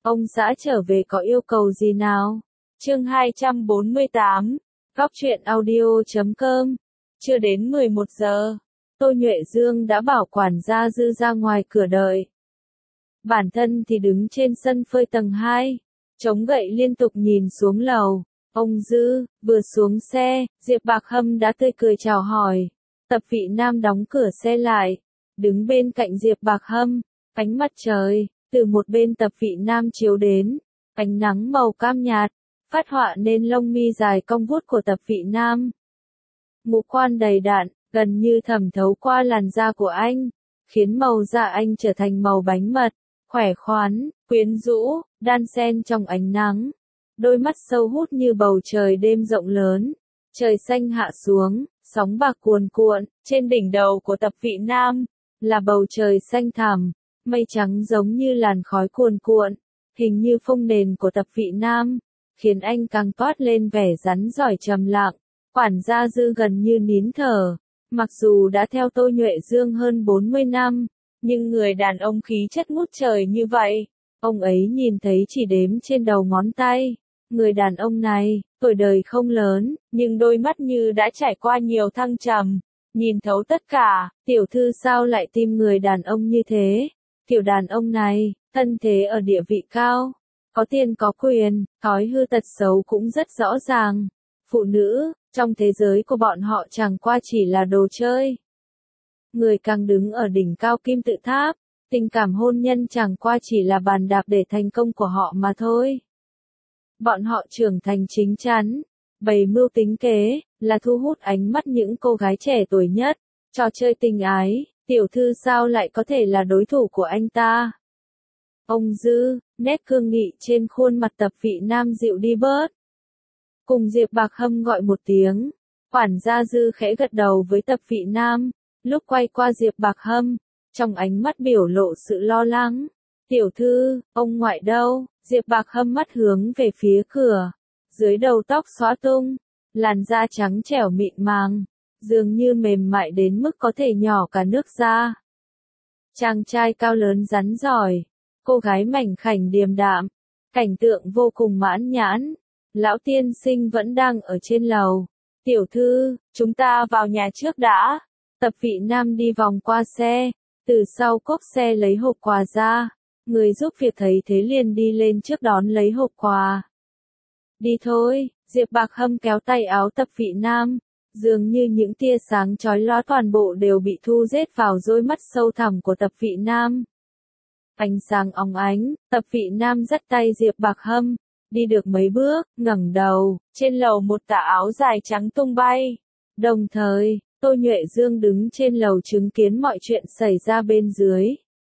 Ông xã trở về có yêu cầu gì nào? Chương 248, Góc truyện audio.com. Chưa đến 11 giờ, Tô Nhuệ Dương đã bảo quản gia Dư ra ngoài cửa đợi. Bản thân thì đứng trên sân phơi tầng 2, chống gậy liên tục nhìn xuống lầu. Ông Dư, vừa xuống xe, Diệp Bạc Hâm đã tươi cười chào hỏi. Tập Vị Nam đóng cửa xe lại, đứng bên cạnh Diệp Bạc Hâm, ánh mặt trời từ một bên Tập Vị Nam chiếu đến, ánh nắng màu cam nhạt, phát họa nên lông mi dài cong vuốt của Tập Vị Nam. Ngũ quan đầy đặn, gần như thẩm thấu qua làn da của anh, khiến màu da anh trở thành màu bánh mật, khỏe khoắn, quyến rũ, đan xen trong ánh nắng. Đôi mắt sâu hút như bầu trời đêm rộng lớn, trời xanh hạ xuống, sóng bạc cuồn cuộn, trên đỉnh đầu của Tập Vị Nam là bầu trời xanh thẳm, mây trắng giống như làn khói cuồn cuộn, hình như phông nền của Tập Vị Nam, khiến anh càng toát lên vẻ rắn rỏi trầm lặng. Quản gia Dư gần như nín thở, mặc dù đã theo Tô Nhuệ Dương hơn 40 năm, nhưng người đàn ông khí chất ngút trời như vậy, ông ấy nhìn thấy chỉ đếm trên đầu ngón tay. Người đàn ông này, tuổi đời không lớn, nhưng đôi mắt như đã trải qua nhiều thăng trầm, nhìn thấu tất cả. Tiểu thư sao lại tìm người đàn ông như thế? Kiểu đàn ông này, thân thế ở địa vị cao, có tiền có quyền, thói hư tật xấu cũng rất rõ ràng. Phụ nữ, trong thế giới của bọn họ chẳng qua chỉ là đồ chơi. Người càng đứng ở đỉnh cao kim tự tháp, tình cảm hôn nhân chẳng qua chỉ là bàn đạp để thành công của họ mà thôi. Bọn họ trưởng thành chính chắn, bày mưu tính kế, là thu hút ánh mắt những cô gái trẻ tuổi nhất. Trò chơi tình ái, tiểu thư sao lại có thể là đối thủ của anh ta? Ông Dư, nét cương nghị trên khuôn mặt Tập Vị Nam dịu đi bớt. Cùng Diệp Bạc Hâm gọi một tiếng, quản gia Dư khẽ gật đầu với Tập Vị Nam, lúc quay qua Diệp Bạc Hâm, trong ánh mắt biểu lộ sự lo lắng. Tiểu thư, ông ngoại đâu? Diệp Bạc Hâm mắt hướng về phía cửa, dưới đầu tóc xõa tung, làn da trắng trẻo mịn màng, dường như mềm mại đến mức có thể nhỏ cả nước ra. Chàng trai cao lớn rắn giỏi, cô gái mảnh khảnh điềm đạm, cảnh tượng vô cùng mãn nhãn. Lão tiên sinh vẫn đang ở trên lầu. Tiểu thư, chúng ta vào nhà trước đã. Tập Vị Nam đi vòng qua xe, từ sau cốp xe lấy hộp quà ra. Người giúp việc thấy thế liền đi lên trước đón lấy hộp quà. Đi thôi, Diệp Bạc Hâm kéo tay áo Tập Vị Nam, dường như những tia sáng chói lóa toàn bộ đều bị thu rết vào đôi mắt sâu thẳm của Tập Vị Nam. Ánh sáng óng ánh, Tập Vị Nam dắt tay Diệp Bạc Hâm, đi được mấy bước, ngẩng đầu, trên lầu một tà áo dài trắng tung bay. Đồng thời, Tô Nhuệ Dương đứng trên lầu chứng kiến mọi chuyện xảy ra bên dưới.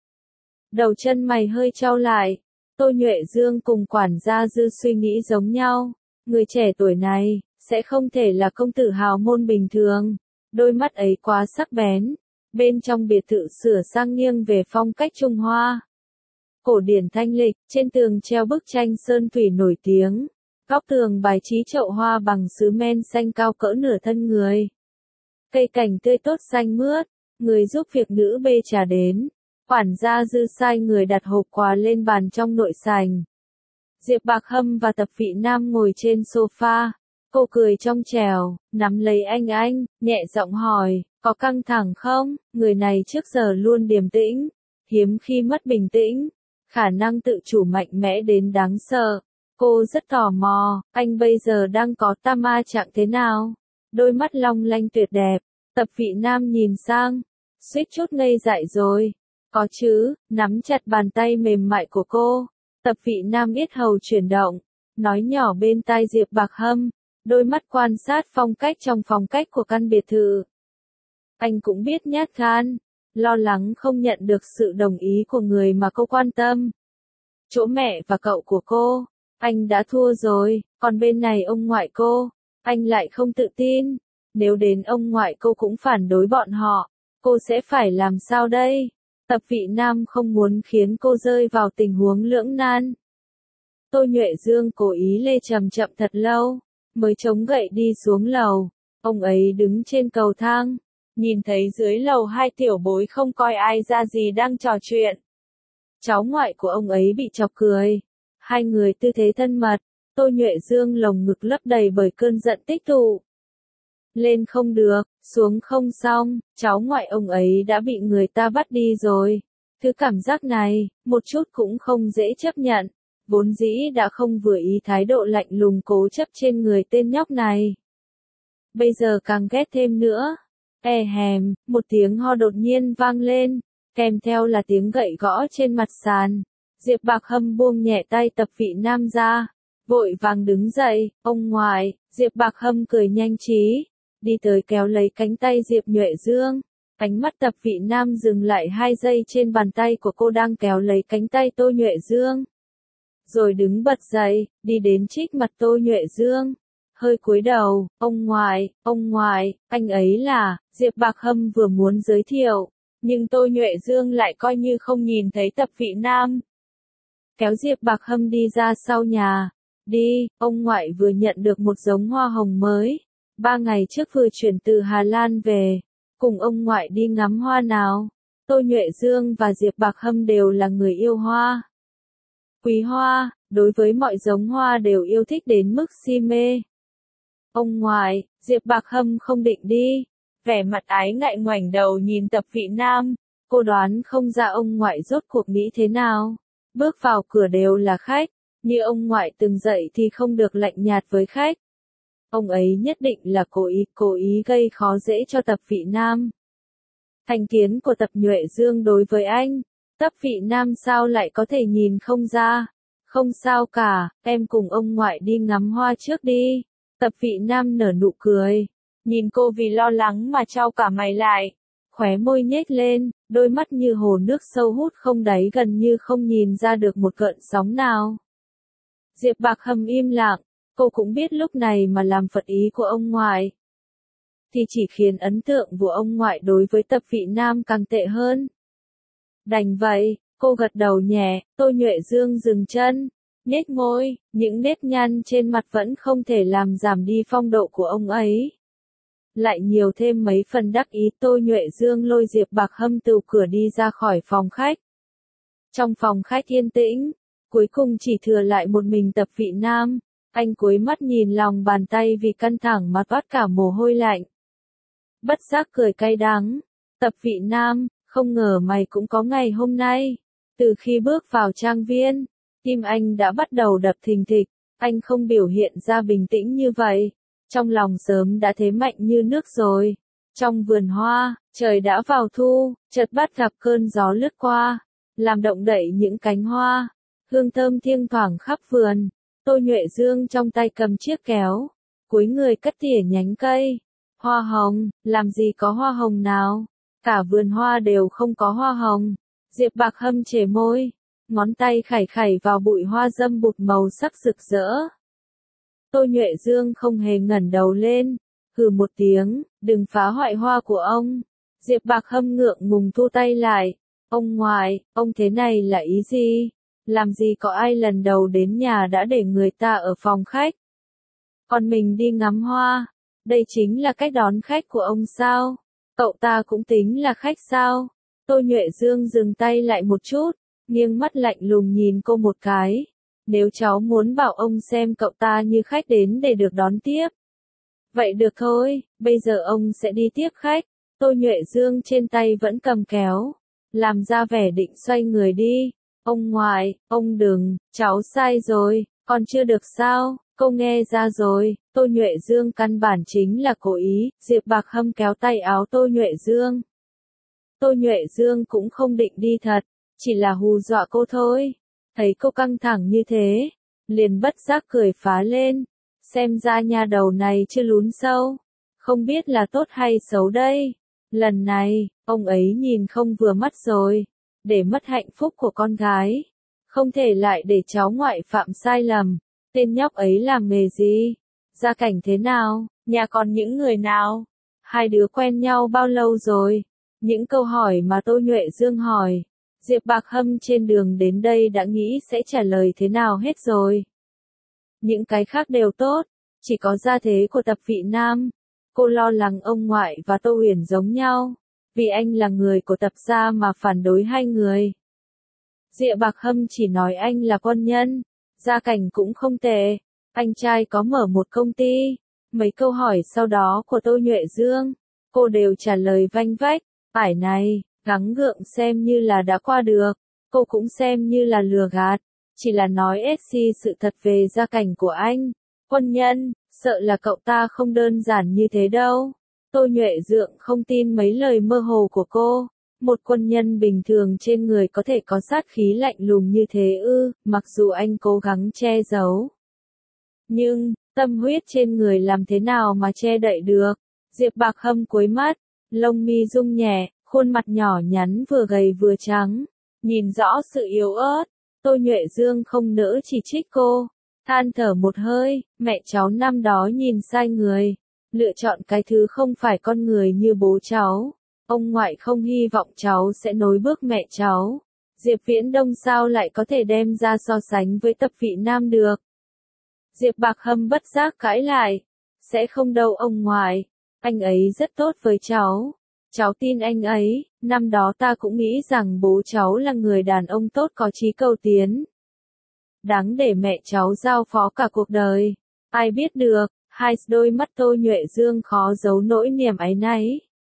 Đầu chân mày hơi chau lại, Tô Nhuệ Dương cùng quản gia Dư suy nghĩ giống nhau, người trẻ tuổi này, sẽ không thể là công tử hào môn bình thường, đôi mắt ấy quá sắc bén, bên trong biệt thự sửa sang nghiêng về phong cách Trung Hoa. Cổ điển thanh lịch, trên tường treo bức tranh sơn thủy nổi tiếng, góc tường bài trí chậu hoa bằng sứ men xanh cao cỡ nửa thân người. Cây cảnh tươi tốt xanh mướt, người giúp việc nữ bê trà đến. Quản gia Dư sai người đặt hộp quà lên bàn trong nội sảnh. Diệp Bạc Hâm và Tập Vị Nam ngồi trên sofa. Cô cười trong trẻo, nắm lấy anh, nhẹ giọng hỏi, có căng thẳng không? Người này trước giờ luôn điềm tĩnh, hiếm khi mất bình tĩnh, khả năng tự chủ mạnh mẽ đến đáng sợ. Cô rất tò mò, anh bây giờ đang có tam ma trạng thế nào? Đôi mắt long lanh tuyệt đẹp. Tập Vị Nam nhìn sang, suýt chút ngây dại rồi. Có chứ, nắm chặt bàn tay mềm mại của cô. Tập Vị Nam yết hầu chuyển động, nói nhỏ bên tai Diệp Bạc Hâm, đôi mắt quan sát phong cách trong phong cách của căn biệt thự. Anh cũng biết nhát gan, lo lắng không nhận được sự đồng ý của người mà cô quan tâm. Chỗ mẹ và cậu của cô, anh đã thua rồi, còn bên này ông ngoại cô, anh lại không tự tin. Nếu đến ông ngoại cô cũng phản đối bọn họ, cô sẽ phải làm sao đây? Tập Vị Nam không muốn khiến cô rơi vào tình huống lưỡng nan. Tô Nhuệ Dương cố ý lê chậm chậm thật lâu, mới chống gậy đi xuống lầu. Ông ấy đứng trên cầu thang, nhìn thấy dưới lầu hai tiểu bối không coi ai ra gì đang trò chuyện. Cháu ngoại của ông ấy bị chọc cười, Hai người tư thế thân mật, Tô Nhuệ Dương lồng ngực lấp đầy bởi cơn giận tích tụ. Lên không được, xuống không xong, cháu ngoại ông ấy đã bị người ta bắt đi rồi. Thứ cảm giác này, một chút cũng không dễ chấp nhận. Vốn dĩ đã không vừa ý thái độ lạnh lùng cố chấp trên người tên nhóc này. Bây giờ càng ghét thêm nữa. Hèm, một tiếng ho đột nhiên vang lên, kèm theo là tiếng gậy gõ trên mặt sàn. Diệp Bạc Hâm buông nhẹ tay Tập Vị Nam ra, vội vàng đứng dậy, ông ngoại. Diệp Bạc Hâm cười nhanh trí, đi tới kéo lấy cánh tay Diệp Nhuệ Dương. Ánh mắt Tập Vị Nam dừng lại 2 giây trên bàn tay của cô đang kéo lấy cánh tay Tô Nhuệ Dương. Rồi đứng bật dậy, đi đến trích mặt Tô Nhuệ Dương. Hơi cúi đầu, ông ngoại, anh ấy là. Diệp Bạc Hâm vừa muốn giới thiệu, nhưng Tô Nhuệ Dương lại coi như không nhìn thấy Tập Vị Nam. Kéo Diệp Bạc Hâm đi ra sau nhà. Đi, ông ngoại vừa nhận được một giống hoa hồng mới. 3 ngày trước vừa chuyển từ Hà Lan về. Cùng ông ngoại đi ngắm hoa nào. Tô Nhuệ Dương và Diệp Bạc Hâm đều là người yêu hoa. Quý hoa, đối với mọi giống hoa đều yêu thích đến mức si mê. Ông ngoại, Diệp Bạc Hâm không định đi. Vẻ mặt ái ngại ngoảnh đầu nhìn Tập Vị Nam. Cô đoán không ra ông ngoại rốt cuộc nghĩ thế nào. Bước vào cửa đều là khách. Như ông ngoại từng dạy thì không được lạnh nhạt với khách. Ông ấy nhất định là cố ý gây khó dễ cho Tập Vị Nam. Thành kiến của Tập Nhuệ Dương đối với anh, Tập Vị Nam sao lại có thể nhìn không ra. Không sao cả, em cùng ông ngoại đi ngắm hoa trước đi. Tập Vị Nam nở nụ cười, nhìn cô vì lo lắng mà chau cả mày lại. Khóe môi nhếch lên, đôi mắt như hồ nước sâu hút không đáy gần như không nhìn ra được một gợn sóng nào. Diệp Bạc Hâm im lặng, cô cũng biết lúc này mà làm phật ý của ông ngoại thì chỉ khiến ấn tượng của ông ngoại đối với Tập Vị Nam càng tệ hơn. Đành vậy, cô gật đầu nhẹ. Tô Nhuệ Dương dừng chân, nhếch môi, những nếp nhăn trên mặt vẫn không thể làm giảm đi phong độ của ông ấy. Lại nhiều thêm mấy phần đắc ý. Tô Nhuệ Dương lôi Diệp Bạc Hâm từ cửa đi ra khỏi phòng khách. Trong phòng khách yên tĩnh, cuối cùng chỉ thừa lại một mình Tập Vị Nam. Anh cúi mắt nhìn lòng bàn tay vì căng thẳng mà toát cả mồ hôi lạnh. Bất giác cười cay đắng. Tập Vị Nam, không ngờ mày cũng có ngày hôm nay. Từ khi bước vào trang viên, tim anh đã bắt đầu đập thình thịch. Anh không biểu hiện ra bình tĩnh như vậy. Trong lòng sớm đã thế mạnh như nước rồi. Trong vườn hoa, trời đã vào thu, chợt bắt gặp cơn gió lướt qua, làm động đậy những cánh hoa. Hương thơm thiêng thoảng khắp vườn. Tô Nhuệ Dương trong tay cầm chiếc kéo, cúi người cắt tỉa nhánh cây. Hoa hồng, làm gì có hoa hồng nào? Cả vườn hoa đều không có hoa hồng. Diệp Bạc Hâm chề môi, ngón tay khảy khảy vào bụi hoa dâm bụt màu sắc rực rỡ. Tô Nhuệ Dương không hề ngẩng đầu lên, hừ một tiếng, đừng phá hoại hoa của ông. Diệp Bạc Hâm ngượng ngùng thu tay lại. Ông ngoại, ông thế này là ý gì? Làm gì có ai lần đầu đến nhà đã để người ta ở phòng khách. Còn mình đi ngắm hoa. Đây chính là cách đón khách của ông sao? Cậu ta cũng tính là khách sao? Tô Nhuệ Dương dừng tay lại một chút, nghiêng mắt lạnh lùng nhìn cô một cái. Nếu cháu muốn bảo ông xem cậu ta như khách đến để được đón tiếp. Vậy được thôi, bây giờ ông sẽ đi tiếp khách. Tô Nhuệ Dương trên tay vẫn cầm kéo, làm ra vẻ định xoay người đi. Ông ngoại, ông đừng, cháu sai rồi, còn chưa được sao? Cô nghe ra rồi. Tô Nhuệ Dương căn bản chính là cố ý. Diệp Bạc Hâm kéo tay áo Tô Nhuệ Dương. Tô Nhuệ Dương cũng không định đi thật, chỉ là hù dọa cô thôi. Thấy cô căng thẳng như thế, liền bất giác cười phá lên. Xem ra nha đầu này chưa lún sâu, không biết là tốt hay xấu đây. Lần này, ông ấy nhìn không vừa mắt rồi. Để mất hạnh phúc của con gái, không thể lại để cháu ngoại phạm sai lầm. Tên nhóc ấy làm nghề gì? Gia cảnh thế nào? Nhà còn những người nào? Hai đứa quen nhau bao lâu rồi? Những câu hỏi mà Tô Nhuệ Dương hỏi, Diệp Bạc Hâm trên đường đến đây đã nghĩ sẽ trả lời thế nào hết rồi. Những cái khác đều tốt, chỉ có gia thế của Tập Vị Nam. Cô lo lắng ông ngoại và Tô Huyền giống nhau, vì anh là người của Tập gia mà phản đối hai người. Diệp Bạc Hâm chỉ nói anh là quân nhân. Gia cảnh cũng không tệ. Anh trai có mở một công ty. Mấy câu hỏi sau đó của Tô Nhuệ Dương, cô đều trả lời vanh vách. Phải này, gắng gượng xem như là đã qua được. Cô cũng xem như là lừa gạt. Chỉ là nói SC sự thật về gia cảnh của anh. Quân nhân, sợ là cậu ta không đơn giản như thế đâu. Tô Nhuệ Dương không tin mấy lời mơ hồ của cô. Một quân nhân bình thường trên người có thể có sát khí lạnh lùng như thế ư, mặc dù anh cố gắng che giấu. Nhưng, tâm huyết trên người làm thế nào mà che đậy được? Diệp Bạc Hâm cúi mắt, lông mi rung nhẹ, khuôn mặt nhỏ nhắn vừa gầy vừa trắng, nhìn rõ sự yếu ớt. Tô Nhuệ Dương không nỡ chỉ trích cô, than thở một hơi, mẹ cháu năm đó nhìn sai người, lựa chọn cái thứ không phải con người như bố cháu. Ông ngoại không hy vọng cháu sẽ nối bước mẹ cháu. Diệp Viễn Đông sao lại có thể đem ra so sánh với Tập Vị Nam được? Diệp Bạc Hâm bất giác cãi lại. Sẽ không đâu ông ngoại. Anh ấy rất tốt với cháu. Cháu tin anh ấy. Năm đó ta cũng nghĩ rằng bố cháu là người đàn ông tốt có chí cầu tiến. Đáng để mẹ cháu giao phó cả cuộc đời. Ai biết được, hai đôi mắt Tô Nhuệ Dương khó giấu nỗi niềm áy náy.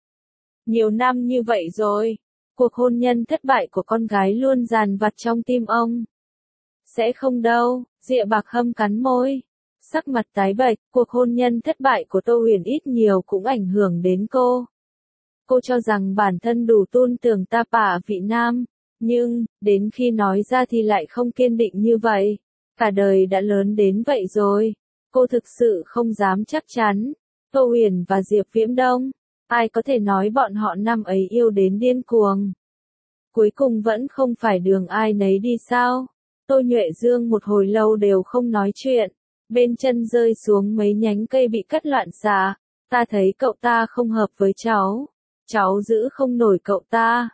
Nhiều năm như vậy rồi, cuộc hôn nhân thất bại của con gái luôn dằn vặt trong tim ông. Sẽ không đâu, Diệp Bạc Hâm cắn môi. Sắc mặt tái bệch, cuộc hôn nhân thất bại của Tô Huyền ít nhiều cũng ảnh hưởng đến cô. Cô cho rằng bản thân đủ tin tưởng Tập Vị Nam, nhưng, đến khi nói ra thì lại không kiên định như vậy. Cả đời đã lớn đến vậy rồi, cô thực sự không dám chắc chắn. Tô Huyền và Diệp Viễn Đông, ai có thể nói bọn họ năm ấy yêu đến điên cuồng. Cuối cùng vẫn không phải đường ai nấy đi sao? Tô Nhuệ Dương một hồi lâu đều không nói chuyện, bên chân rơi xuống mấy nhánh cây bị cắt loạn xạ. Ta thấy cậu ta không hợp với cháu giữ không nổi cậu ta.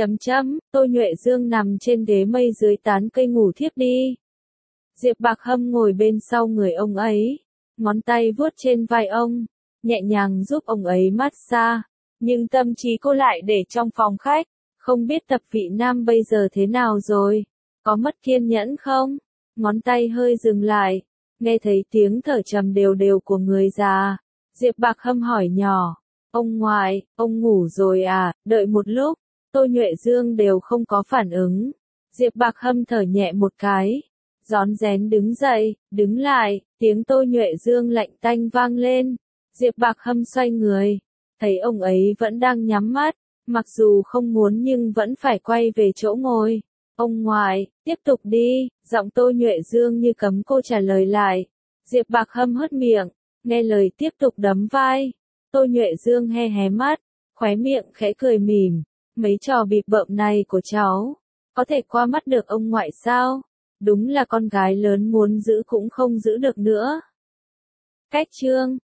Tô Nhuệ Dương nằm trên ghế mây dưới tán cây ngủ thiếp đi. Diệp Bạc Hâm ngồi bên sau người ông ấy, ngón tay vuốt trên vai ông, nhẹ nhàng giúp ông ấy massage, nhưng tâm trí cô lại để trong phòng khách, không biết Tập Vị Nam bây giờ thế nào rồi, có mất kiên nhẫn không? Ngón tay hơi dừng lại, nghe thấy tiếng thở trầm đều đều của người già, Diệp Bạc Hâm hỏi nhỏ, ông ngoại, ông ngủ rồi à? Đợi một lúc, Tô Nhuệ Dương đều không có phản ứng. Diệp Bạc Hâm thở nhẹ một cái, rón rén đứng dậy, đứng lại, tiếng Tô Nhuệ Dương lạnh tanh vang lên. Diệp Bạc Hâm xoay người, thấy ông ấy vẫn đang nhắm mắt, mặc dù không muốn nhưng vẫn phải quay về chỗ ngồi. Ông ngoại, tiếp tục đi, giọng Tô Nhuệ Dương như cấm cô trả lời lại. Diệp Bạc Hâm hớt miệng, nghe lời tiếp tục đấm vai. Tô Nhuệ Dương hé hé mắt, khóe miệng khẽ cười mỉm, mấy trò bịp bợm này của cháu, có thể qua mắt được ông ngoại sao? Đúng là con gái lớn muốn giữ cũng không giữ được nữa. Cách chương